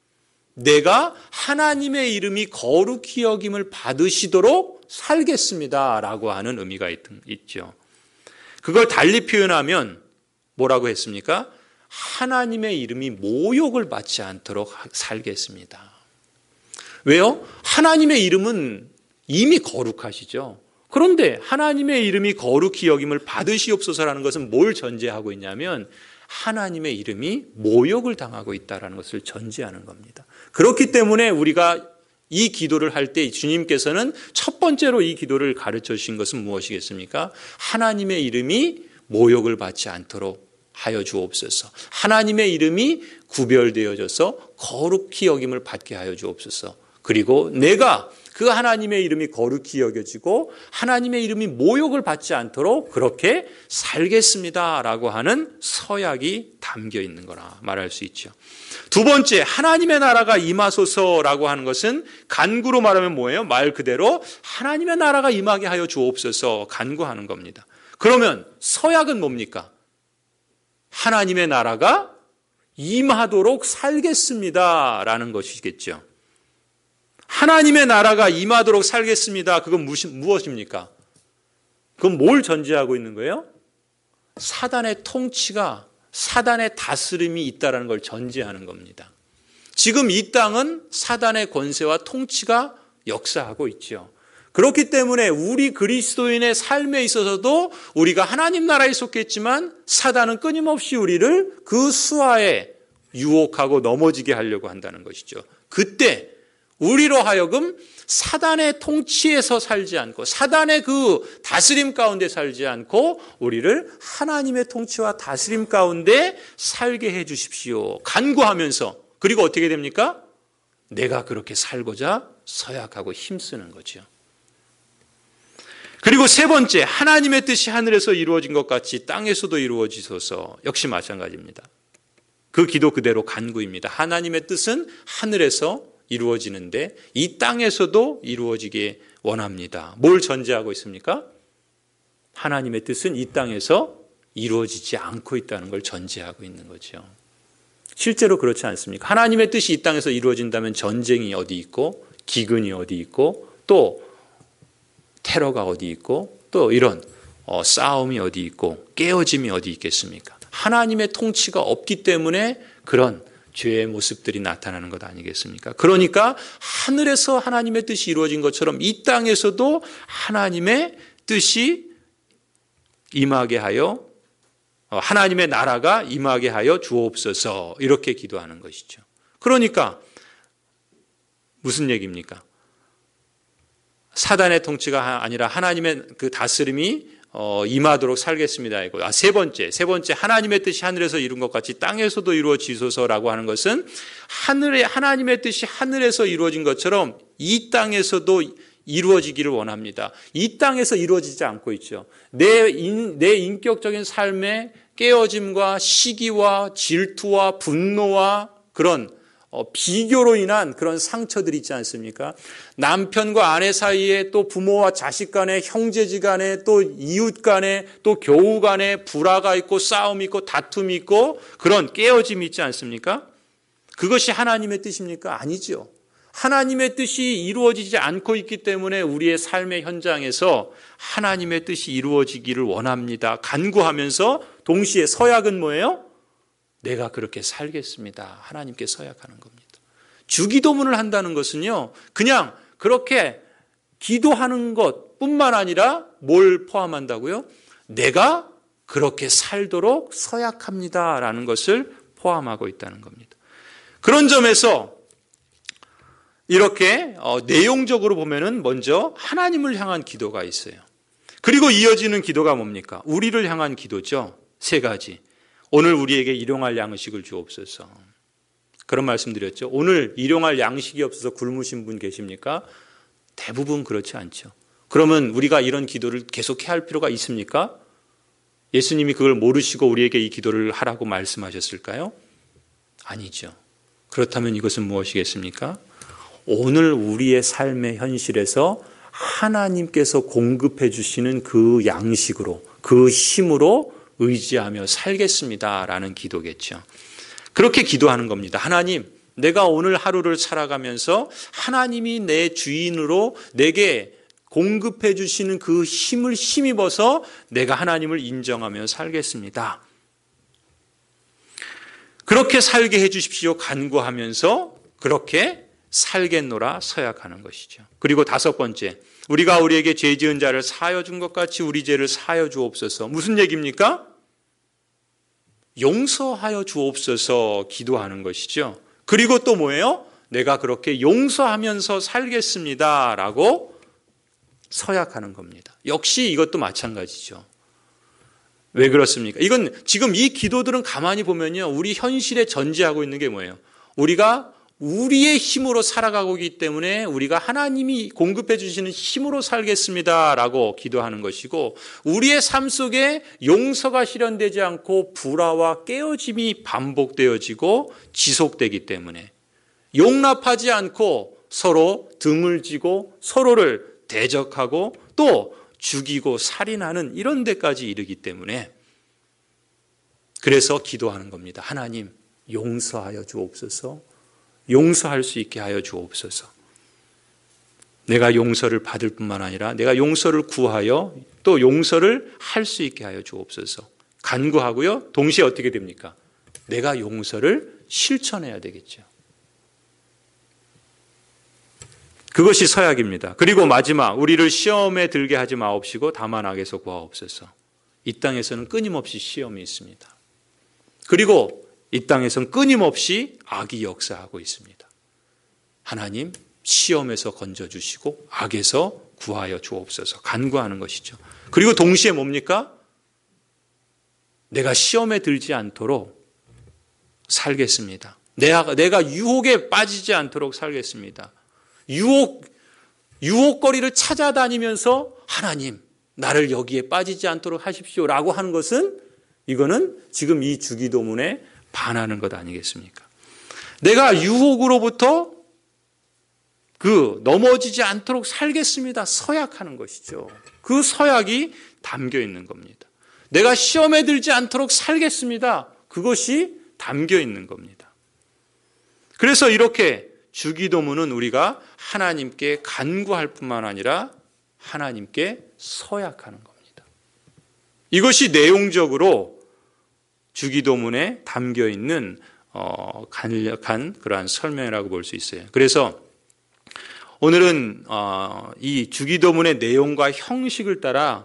내가 하나님의 이름이 거룩히 여김을 받으시도록 살겠습니다라고 하는 의미가 있죠. 그걸 달리 표현하면 뭐라고 했습니까? 하나님의 이름이 모욕을 받지 않도록 살겠습니다. 왜요? 하나님의 이름은 이미 거룩하시죠. 그런데 하나님의 이름이 거룩히 여김을 받으시옵소서라는 것은 뭘 전제하고 있냐면 하나님의 이름이 모욕을 당하고 있다는 것을 전제하는 겁니다. 그렇기 때문에 우리가 이 기도를 할 때 주님께서는 첫 번째로 이 기도를 가르쳐 주신 것은 무엇이겠습니까? 하나님의 이름이 모욕을 받지 않도록 하여 주옵소서. 하나님의 이름이 구별되어져서 거룩히 여김을 받게 하여 주옵소서. 그리고 내가 그 하나님의 이름이 거룩히 여겨지고 하나님의 이름이 모욕을 받지 않도록 그렇게 살겠습니다라고 하는 서약이 담겨 있는 거라 말할 수 있죠. 두 번째, 하나님의 나라가 임하소서라고 하는 것은 간구로 말하면 뭐예요? 말 그대로 하나님의 나라가 임하게 하여 주옵소서 간구하는 겁니다. 그러면 서약은 뭡니까? 하나님의 나라가 임하도록 살겠습니다라는 것이겠죠. 하나님의 나라가 임하도록 살겠습니다. 그건 무엇입니까? 그건 뭘 전제하고 있는 거예요? 사단의 통치가, 사단의 다스림이 있다는 걸 전제하는 겁니다. 지금 이 땅은 사단의 권세와 통치가 역사하고 있죠. 그렇기 때문에 우리 그리스도인의 삶에 있어서도 우리가 하나님 나라에 속했지만 사단은 끊임없이 우리를 그 수하에 유혹하고 넘어지게 하려고 한다는 것이죠. 그때 우리로 하여금 사단의 통치에서 살지 않고 사단의 그 다스림 가운데 살지 않고 우리를 하나님의 통치와 다스림 가운데 살게 해 주십시오. 간구하면서 그리고 어떻게 됩니까? 내가 그렇게 살고자 서약하고 힘쓰는 거죠. 그리고 세 번째, 하나님의 뜻이 하늘에서 이루어진 것 같이 땅에서도 이루어지소서. 역시 마찬가지입니다. 그 기도 그대로 간구입니다. 하나님의 뜻은 하늘에서 이루어지는데 이 땅에서도 이루어지게 원합니다. 뭘 전제하고 있습니까? 하나님의 뜻은 이 땅에서 이루어지지 않고 있다는 걸 전제하고 있는 거죠. 실제로 그렇지 않습니까? 하나님의 뜻이 이 땅에서 이루어진다면 전쟁이 어디 있고 기근이 어디 있고 또 테러가 어디 있고 또 이런 싸움이 어디 있고 깨어짐이 어디 있겠습니까? 하나님의 통치가 없기 때문에 그런 죄의 모습들이 나타나는 것 아니겠습니까? 그러니까 하늘에서 하나님의 뜻이 이루어진 것처럼 이 땅에서도 하나님의 뜻이 임하게 하여 하나님의 나라가 임하게 하여 주옵소서 이렇게 기도하는 것이죠. 그러니까 무슨 얘기입니까? 사단의 통치가 아니라 하나님의 그 다스림이 임하도록 살겠습니다. 세 번째 하나님의 뜻이 하늘에서 이룬 것 같이 땅에서도 이루어지소서라고 하는 것은 하나님의 뜻이 하늘에서 이루어진 것처럼 이 땅에서도 이루어지기를 원합니다. 이 땅에서 이루어지지 않고 있죠. 내 인격적인 삶의 깨어짐과 시기와 질투와 분노와 그런 비교로 인한 그런 상처들이 있지 않습니까? 남편과 아내 사이에 또 부모와 자식 간에 형제지 간에 또 이웃 간에 또 교우 간에 불화가 있고 싸움이 있고 다툼이 있고 그런 깨어짐이 있지 않습니까? 그것이 하나님의 뜻입니까? 아니죠. 하나님의 뜻이 이루어지지 않고 있기 때문에 우리의 삶의 현장에서 하나님의 뜻이 이루어지기를 원합니다. 간구하면서 동시에 서약은 뭐예요? 내가 그렇게 살겠습니다. 하나님께 서약하는 겁니다. 주기도문을 한다는 것은요, 그냥 그렇게 기도하는 것뿐만 아니라 뭘 포함한다고요? 내가 그렇게 살도록 서약합니다라는 것을 포함하고 있다는 겁니다. 그런 점에서 이렇게 내용적으로 보면은 먼저 하나님을 향한 기도가 있어요. 그리고 이어지는 기도가 뭡니까? 우리를 향한 기도죠. 세 가지. 오늘 우리에게 일용할 양식을 주옵소서. 그런 말씀 드렸죠. 오늘 일용할 양식이 없어서 굶으신 분 계십니까? 대부분 그렇지 않죠. 그러면 우리가 이런 기도를 계속해야 할 필요가 있습니까? 예수님이 그걸 모르시고 우리에게 이 기도를 하라고 말씀하셨을까요? 아니죠. 그렇다면 이것은 무엇이겠습니까? 오늘 우리의 삶의 현실에서 하나님께서 공급해 주시는 그 양식으로, 그 힘으로 의지하며 살겠습니다라는 기도겠죠. 그렇게 기도하는 겁니다. 하나님, 내가 오늘 하루를 살아가면서 하나님이 내 주인으로 내게 공급해 주시는 그 힘을 힘입어서 내가 하나님을 인정하며 살겠습니다. 그렇게 살게 해 주십시오 간구하면서 그렇게 살겠노라 서약하는 것이죠. 그리고 다섯 번째, 우리가 우리에게 죄 지은 자를 사하여 준 것 같이 우리 죄를 사하여 주옵소서. 무슨 얘기입니까? 용서하여 주옵소서 기도하는 것이죠. 그리고 또 뭐예요? 내가 그렇게 용서하면서 살겠습니다 라고 서약하는 겁니다. 역시 이것도 마찬가지죠. 왜 그렇습니까? 이건 지금 이 기도들은 가만히 보면요, 우리 현실에 전제하고 있는 게 뭐예요? 우리가 우리의 힘으로 살아가고 있기 때문에 우리가 하나님이 공급해 주시는 힘으로 살겠습니다라고 기도하는 것이고, 우리의 삶 속에 용서가 실현되지 않고 불화와 깨어짐이 반복되어지고 지속되기 때문에 용납하지 않고 서로 등을 지고 서로를 대적하고 또 죽이고 살인하는 이런 데까지 이르기 때문에 그래서 기도하는 겁니다. 하나님, 용서하여 주옵소서. 용서할 수 있게 하여 주옵소서. 내가 용서를 받을 뿐만 아니라 내가 용서를 구하여 또 용서를 할 수 있게 하여 주옵소서. 간구하고요. 동시에 어떻게 됩니까? 내가 용서를 실천해야 되겠죠. 그것이 서약입니다. 그리고 마지막, 우리를 시험에 들게 하지 마옵시고 다만 악에서 구하옵소서. 이 땅에서는 끊임없이 시험이 있습니다. 그리고 이 땅에서는 끊임없이 악이 역사하고 있습니다. 하나님, 시험에서 건져주시고 악에서 구하여 주옵소서 간구하는 것이죠. 그리고 동시에 뭡니까? 내가 시험에 들지 않도록 살겠습니다. 내가 유혹에 빠지지 않도록 살겠습니다. 유혹거리를 찾아다니면서 하나님, 나를 여기에 빠지지 않도록 하십시오라고 하는 것은 이거는 지금 이 주기도문에 반하는 것 아니겠습니까? 내가 유혹으로부터 넘어지지 않도록 살겠습니다. 서약하는 것이죠. 그 서약이 담겨 있는 겁니다. 내가 시험에 들지 않도록 살겠습니다. 그것이 담겨 있는 겁니다. 그래서 이렇게 주기도문은 우리가 하나님께 간구할 뿐만 아니라 하나님께 서약하는 겁니다. 이것이 내용적으로 주기도문에 담겨 있는 간략한 그러한 설명이라고 볼 수 있어요. 그래서 오늘은 이 주기도문의 내용과 형식을 따라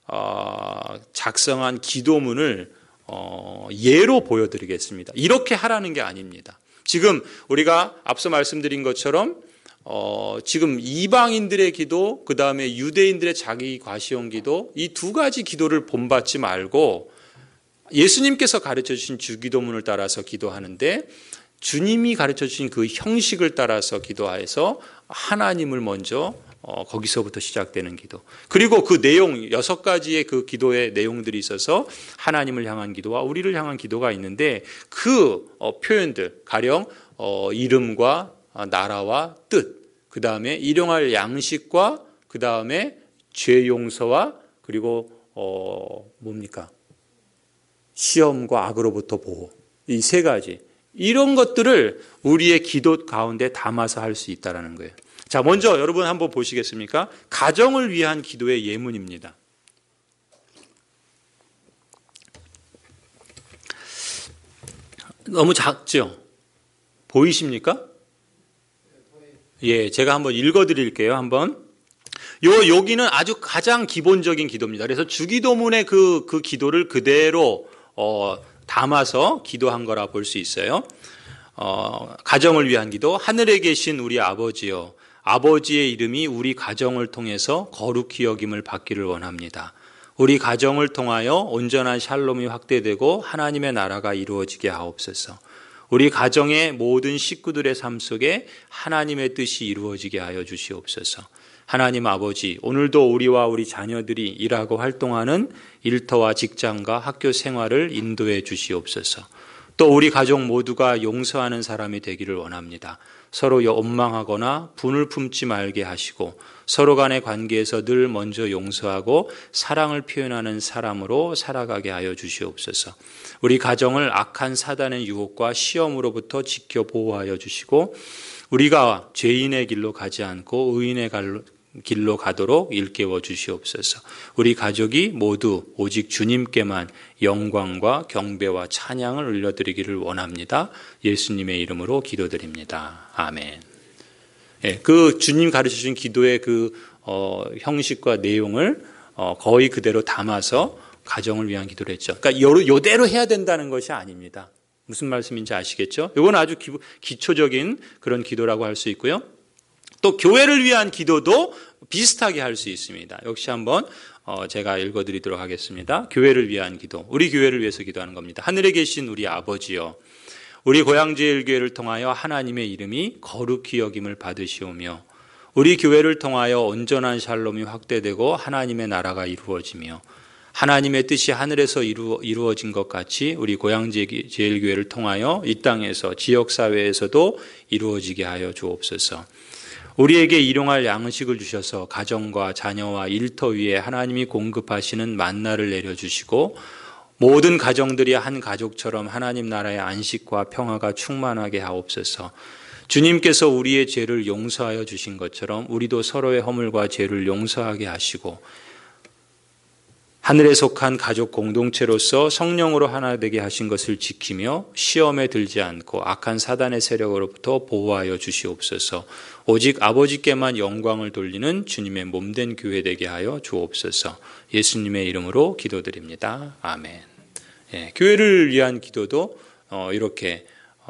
작성한 기도문을 예로 보여드리겠습니다. 이렇게 하라는 게 아닙니다. 지금 우리가 앞서 말씀드린 것처럼 지금 이방인들의 기도, 그 다음에 유대인들의 자기 과시용 기도, 이 두 가지 기도를 본받지 말고 예수님께서 가르쳐 주신 주기도문을 따라서 기도하는데 주님이 가르쳐 주신 그 형식을 따라서 기도하여서 하나님을 먼저 거기서부터 시작되는 기도. 그리고 그 내용 6가지의 그 기도의 내용들이 있어서 하나님을 향한 기도와 우리를 향한 기도가 있는데 그 표현들 가령 이름과 나라와 뜻, 그 다음에 일용할 양식과 그 다음에 죄 용서와 그리고 뭡니까? 시험과 악으로부터 보호. 이 3가지. 이런 것들을 우리의 기도 가운데 담아서 할 수 있다는 거예요. 자, 먼저 여러분 한번 보시겠습니까? 가정을 위한 기도의 예문입니다. 너무 작죠? 보이십니까? 예, 제가 한번 읽어드릴게요. 여기는 아주 가장 기본적인 기도입니다. 그래서 주기도문의 그 기도를 그대로 담아서 기도한 거라 볼 수 있어요. 가정을 위한 기도. 하늘에 계신 우리 아버지여, 아버지의 이름이 우리 가정을 통해서 거룩히 여김을 받기를 원합니다. 우리 가정을 통하여 온전한 샬롬이 확대되고 하나님의 나라가 이루어지게 하옵소서. 우리 가정의 모든 식구들의 삶 속에 하나님의 뜻이 이루어지게 하여 주시옵소서. 하나님 아버지, 오늘도 우리와 우리 자녀들이 일하고 활동하는 일터와 직장과 학교 생활을 인도해 주시옵소서. 또 우리 가족 모두가 용서하는 사람이 되기를 원합니다. 서로 원망하거나 분을 품지 말게 하시고 서로 간의 관계에서 늘 먼저 용서하고 사랑을 표현하는 사람으로 살아가게 하여 주시옵소서. 우리 가정을 악한 사단의 유혹과 시험으로부터 지켜 보호하여 주시고 우리가 죄인의 길로 가지 않고 의인의 길로 가도록 일깨워 주시옵소서. 우리 가족이 모두 오직 주님께만 영광과 경배와 찬양을 올려드리기를 원합니다. 예수님의 이름으로 기도드립니다. 아멘. 예, 그 주님 가르치신 기도의 형식과 내용을 거의 그대로 담아서 가정을 위한 기도를 했죠. 그러니까 요대로 해야 된다는 것이 아닙니다. 무슨 말씀인지 아시겠죠? 이건 아주 기초적인 그런 기도라고 할 수 있고요. 또 교회를 위한 기도도 비슷하게 할 수 있습니다. 역시 한번 제가 읽어드리도록 하겠습니다. 교회를 위한 기도, 우리 교회를 위해서 기도하는 겁니다. 하늘에 계신 우리 아버지여, 우리 고향제일교회를 통하여 하나님의 이름이 거룩히 여김을 받으시오며 우리 교회를 통하여 온전한 샬롬이 확대되고 하나님의 나라가 이루어지며 하나님의 뜻이 하늘에서 이루어진 것 같이 우리 고향제일교회를 통하여 이 땅에서 지역사회에서도 이루어지게 하여 주옵소서. 우리에게 일용할 양식을 주셔서 가정과 자녀와 일터 위에 하나님이 공급하시는 만나를 내려주시고 모든 가정들이 한 가족처럼 하나님 나라의 안식과 평화가 충만하게 하옵소서. 주님께서 우리의 죄를 용서하여 주신 것처럼 우리도 서로의 허물과 죄를 용서하게 하시고 하늘에 속한 가족 공동체로서 성령으로 하나 되게 하신 것을 지키며 시험에 들지 않고 악한 사단의 세력으로부터 보호하여 주시옵소서. 오직 아버지께만 영광을 돌리는 주님의 몸된 교회 되게 하여 주옵소서. 예수님의 이름으로 기도드립니다. 아멘. 예, 교회를 위한 기도도 이렇게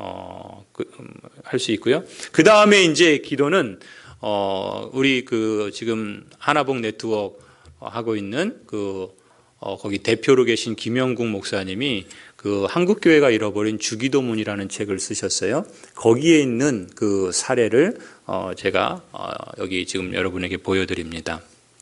할 수 있고요. 그 다음에 이제 기도는 우리 지금 하나복 네트워크 하고 있는 거기 대표로 계신 김영국 목사님이 그 한국교회가 잃어버린 주기도문이라는 책을 쓰셨어요. 거기에 있는 그 사례를 제가 여기 지금 여러분에게 보여드립니다.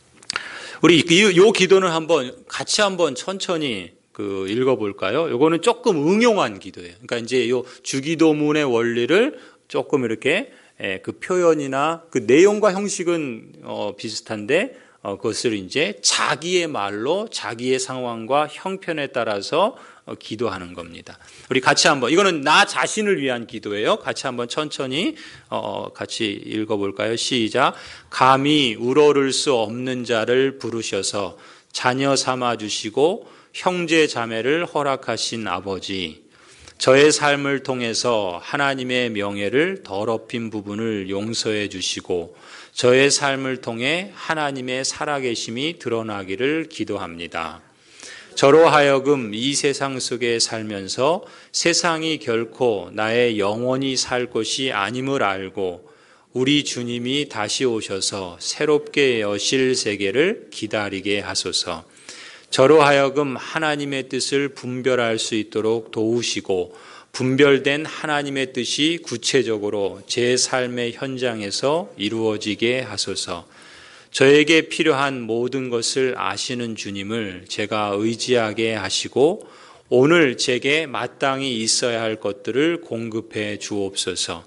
우리 이 기도는 같이 한번 천천히 읽어볼까요? 요거는 조금 응용한 기도예요. 그러니까 이제 요 주기도문의 원리를 조금 이렇게 그 표현이나 그 내용과 형식은 비슷한데 그것을 이제 자기의 말로 자기의 상황과 형편에 따라서 기도하는 겁니다. 우리 같이 한번, 이거는 나 자신을 위한 기도예요. 같이 한번 천천히 같이 읽어볼까요? 시작. 감히 우러를 수 없는 자를 부르셔서 자녀 삼아 주시고 형제 자매를 허락하신 아버지, 저의 삶을 통해서 하나님의 명예를 더럽힌 부분을 용서해 주시고 저의 삶을 통해 하나님의 살아계심이 드러나기를 기도합니다. 저로 하여금 이 세상 속에 살면서 세상이 결코 나의 영원히 살 곳이 아님을 알고 우리 주님이 다시 오셔서 새롭게 여실 세계를 기다리게 하소서. 저로 하여금 하나님의 뜻을 분별할 수 있도록 도우시고 분별된 하나님의 뜻이 구체적으로 제 삶의 현장에서 이루어지게 하소서. 저에게 필요한 모든 것을 아시는 주님을 제가 의지하게 하시고 오늘 제게 마땅히 있어야 할 것들을 공급해 주옵소서.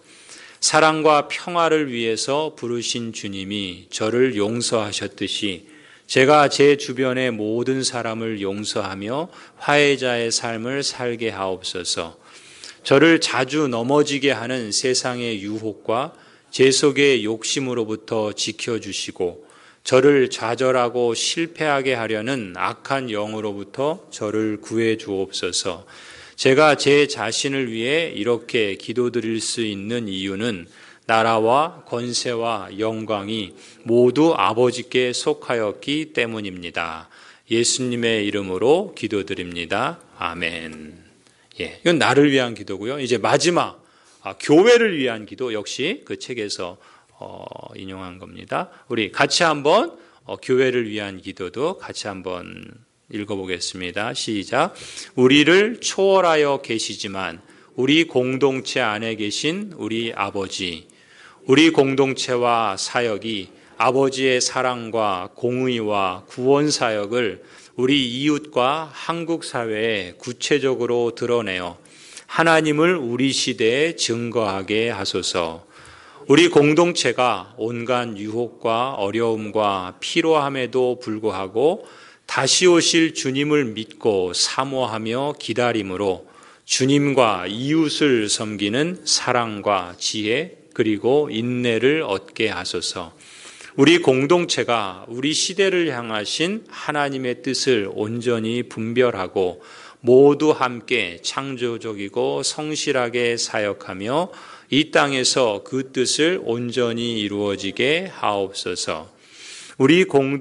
사랑과 평화를 위해서 부르신 주님이 저를 용서하셨듯이 제가 제 주변의 모든 사람을 용서하며 화해자의 삶을 살게 하옵소서. 저를 자주 넘어지게 하는 세상의 유혹과 제 속의 욕심으로부터 지켜주시고 저를 좌절하고 실패하게 하려는 악한 영으로부터 저를 구해 주옵소서. 제가 제 자신을 위해 이렇게 기도드릴 수 있는 이유는 나라와 권세와 영광이 모두 아버지께 속하였기 때문입니다. 예수님의 이름으로 기도드립니다. 아멘. 예, 이건 나를 위한 기도고요. 이제 마지막 교회를 위한 기도 역시 그 책에서 인용한 겁니다. 우리 같이 한번 교회를 위한 기도도 같이 한번 읽어보겠습니다. 시작. 우리를 초월하여 계시지만 우리 공동체 안에 계신 우리 아버지, 우리 공동체와 사역이 아버지의 사랑과 공의와 구원 사역을 우리 이웃과 한국 사회에 구체적으로 드러내어 하나님을 우리 시대에 증거하게 하소서. 우리 공동체가 온갖 유혹과 어려움과 피로함에도 불구하고 다시 오실 주님을 믿고 사모하며 기다림으로 주님과 이웃을 섬기는 사랑과 지혜 그리고 인내를 얻게 하소서. 우리 공동체가 우리 시대를 향하신 하나님의 뜻을 온전히 분별하고 모두 함께 창조적이고 성실하게 사역하며 이 땅에서 그 뜻을 온전히 이루어지게 하옵소서. 우리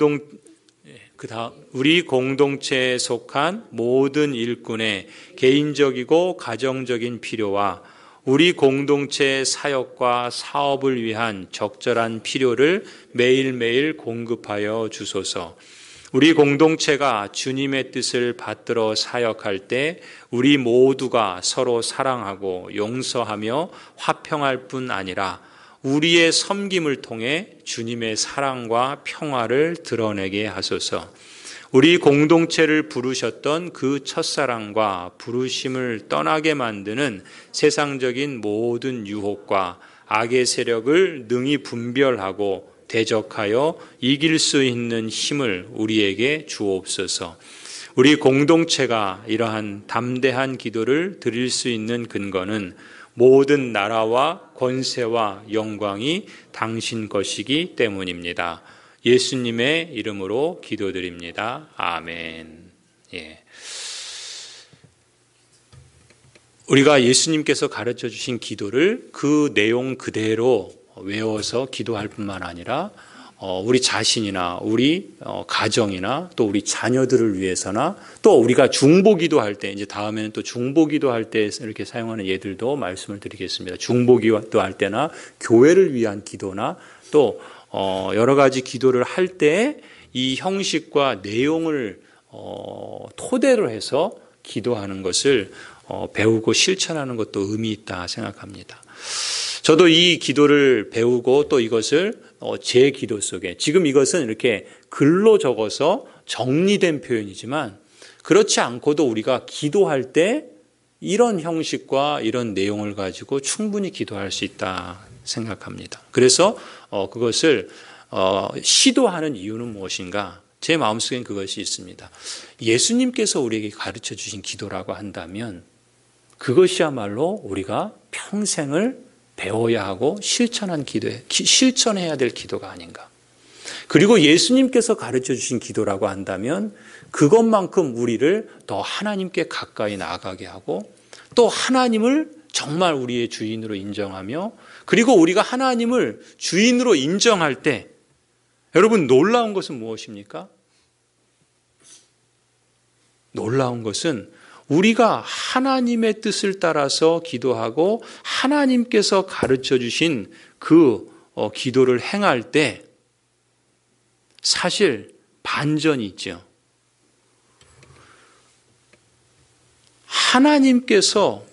공동체에 속한 모든 일꾼의 개인적이고 가정적인 필요와 우리 공동체의 사역과 사업을 위한 적절한 필요를 매일매일 공급하여 주소서. 우리 공동체가 주님의 뜻을 받들어 사역할 때 우리 모두가 서로 사랑하고 용서하며 화평할 뿐 아니라 우리의 섬김을 통해 주님의 사랑과 평화를 드러내게 하소서. 우리 공동체를 부르셨던 그 첫사랑과 부르심을 떠나게 만드는 세상적인 모든 유혹과 악의 세력을 능히 분별하고 대적하여 이길 수 있는 힘을 우리에게 주옵소서. 우리 공동체가 이러한 담대한 기도를 드릴 수 있는 근거는 모든 나라와 권세와 영광이 당신 것이기 때문입니다. 예수님의 이름으로 기도드립니다. 아멘. 예. 우리가 예수님께서 가르쳐 주신 기도를 그 내용 그대로 외워서 기도할 뿐만 아니라 우리 자신이나 우리 가정이나 또 우리 자녀들을 위해서나 또 우리가 중보기도 할 때 이제 다음에는 또 중보기도 할 때 이렇게 사용하는 예들도 말씀을 드리겠습니다. 중보기도 할 때나 교회를 위한 기도나 또 여러 가지 기도를 할 때 이 형식과 내용을 토대로 해서 기도하는 것을 배우고 실천하는 것도 의미 있다 생각합니다. 저도 이 기도를 배우고 또 이것을 제 기도 속에, 지금 이것은 이렇게 글로 적어서 정리된 표현이지만 그렇지 않고도 우리가 기도할 때 이런 형식과 이런 내용을 가지고 충분히 기도할 수 있다 생각합니다. 그래서 그것을 시도하는 이유는 무엇인가? 제 마음속엔 그것이 있습니다. 예수님께서 우리에게 가르쳐 주신 기도라고 한다면 그것이야말로 우리가 평생을 배워야 하고 실천해야 될 기도가 아닌가. 그리고 예수님께서 가르쳐 주신 기도라고 한다면 그것만큼 우리를 더 하나님께 가까이 나아가게 하고 또 하나님을 정말 우리의 주인으로 인정하며 그리고 우리가 하나님을 주인으로 인정할 때 여러분 놀라운 것은 무엇입니까? 놀라운 것은 우리가 하나님의 뜻을 따라서 기도하고 하나님께서 가르쳐 주신 그 기도를 행할 때 사실 반전이 있죠. 하나님께서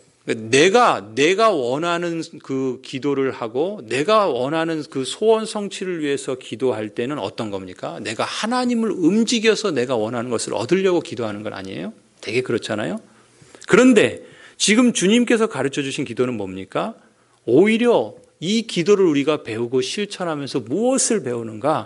내가 원하는 그 기도를 하고 내가 원하는 그 소원 성취를 위해서 기도할 때는 어떤 겁니까? 내가 하나님을 움직여서 내가 원하는 것을 얻으려고 기도하는 건 아니에요? 되게 그렇잖아요. 그런데 지금 주님께서 가르쳐 주신 기도는 뭡니까? 오히려 이 기도를 우리가 배우고 실천하면서 무엇을 배우는가?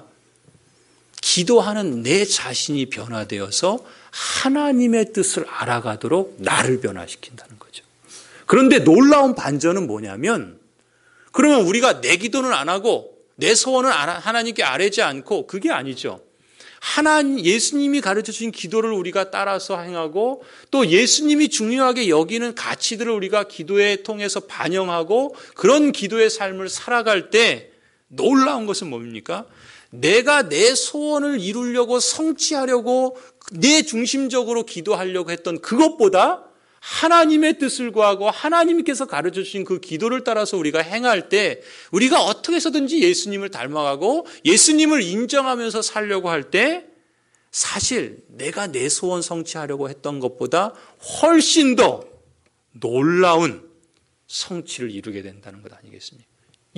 기도하는 내 자신이 변화되어서 하나님의 뜻을 알아가도록 나를 변화시킨다는 거죠. 그런데 놀라운 반전은 뭐냐면 그러면 우리가 내 기도는 안 하고 내 소원은 하나님께 아뢰지 않고 그게 아니죠. 예수님이 가르쳐 주신 기도를 우리가 따라서 행하고 또 예수님이 중요하게 여기는 가치들을 우리가 기도에 통해서 반영하고 그런 기도의 삶을 살아갈 때 놀라운 것은 뭡니까? 내가 내 소원을 이루려고 성취하려고 내 중심적으로 기도하려고 했던 그것보다 하나님의 뜻을 구하고 하나님께서 가르쳐 주신 그 기도를 따라서 우리가 행할 때 우리가 어떻게 해서든지 예수님을 닮아가고 예수님을 인정하면서 살려고 할 때 사실 내가 내 소원 성취하려고 했던 것보다 훨씬 더 놀라운 성취를 이루게 된다는 것 아니겠습니까?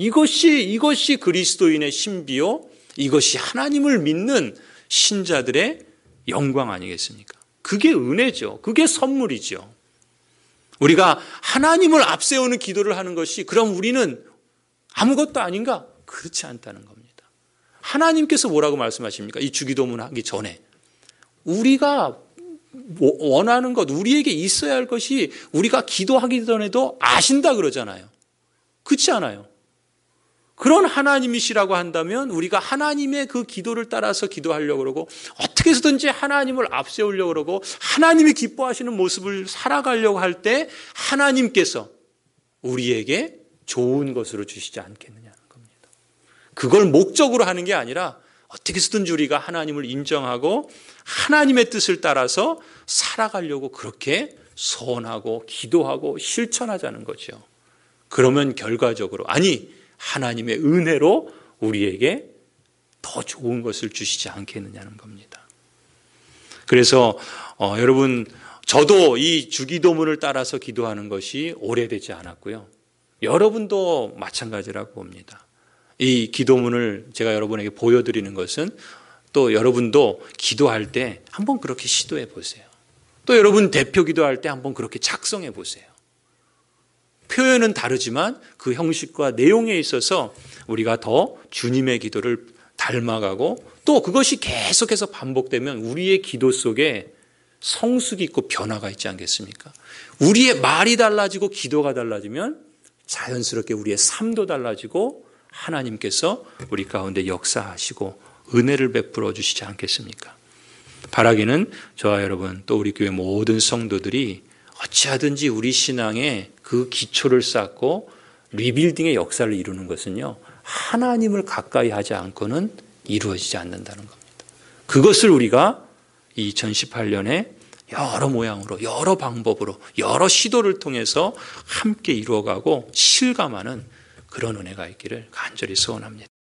이것이 그리스도인의 신비요, 이것이 하나님을 믿는 신자들의 영광 아니겠습니까? 그게 은혜죠. 그게 선물이죠. 우리가 하나님을 앞세우는 기도를 하는 것이 그럼 우리는 아무것도 아닌가? 그렇지 않다는 겁니다. 하나님께서 뭐라고 말씀하십니까? 이 주기도문 하기 전에 우리가 원하는 것, 우리에게 있어야 할 것이 우리가 기도하기 전에도 아신다 그러잖아요. 그렇지 않아요? 그런 하나님이시라고 한다면 우리가 하나님의 그 기도를 따라서 기도하려고 그러고 어떻게 해서든지 하나님을 앞세우려고 그러고 하나님이 기뻐하시는 모습을 살아가려고 할 때 하나님께서 우리에게 좋은 것으로 주시지 않겠느냐는 겁니다. 그걸 목적으로 하는 게 아니라 어떻게 해서든지 우리가 하나님을 인정하고 하나님의 뜻을 따라서 살아가려고 그렇게 소원하고 기도하고 실천하자는 거죠. 그러면 결과적으로 하나님의 은혜로 우리에게 더 좋은 것을 주시지 않겠느냐는 겁니다. 그래서 여러분 저도 이 주기도문을 따라서 기도하는 것이 오래되지 않았고요. 여러분도 마찬가지라고 봅니다. 이 기도문을 제가 여러분에게 보여드리는 것은 또 여러분도 기도할 때 한번 그렇게 시도해 보세요. 또 여러분 대표 기도할 때 한번 그렇게 작성해 보세요. 표현은 다르지만 그 형식과 내용에 있어서 우리가 더 주님의 기도를 닮아가고 또 그것이 계속해서 반복되면 우리의 기도 속에 성숙이 있고 변화가 있지 않겠습니까? 우리의 말이 달라지고 기도가 달라지면 자연스럽게 우리의 삶도 달라지고 하나님께서 우리 가운데 역사하시고 은혜를 베풀어 주시지 않겠습니까? 바라기는 저와 여러분 또 우리 교회 모든 성도들이 어찌하든지 우리 신앙에 그 기초를 쌓고 리빌딩의 역사를 이루는 것은요, 하나님을 가까이 하지 않고는 이루어지지 않는다는 겁니다. 그것을 우리가 2018년에 여러 모양으로, 여러 방법으로, 여러 시도를 통해서 함께 이루어가고 실감하는 그런 은혜가 있기를 간절히 소원합니다.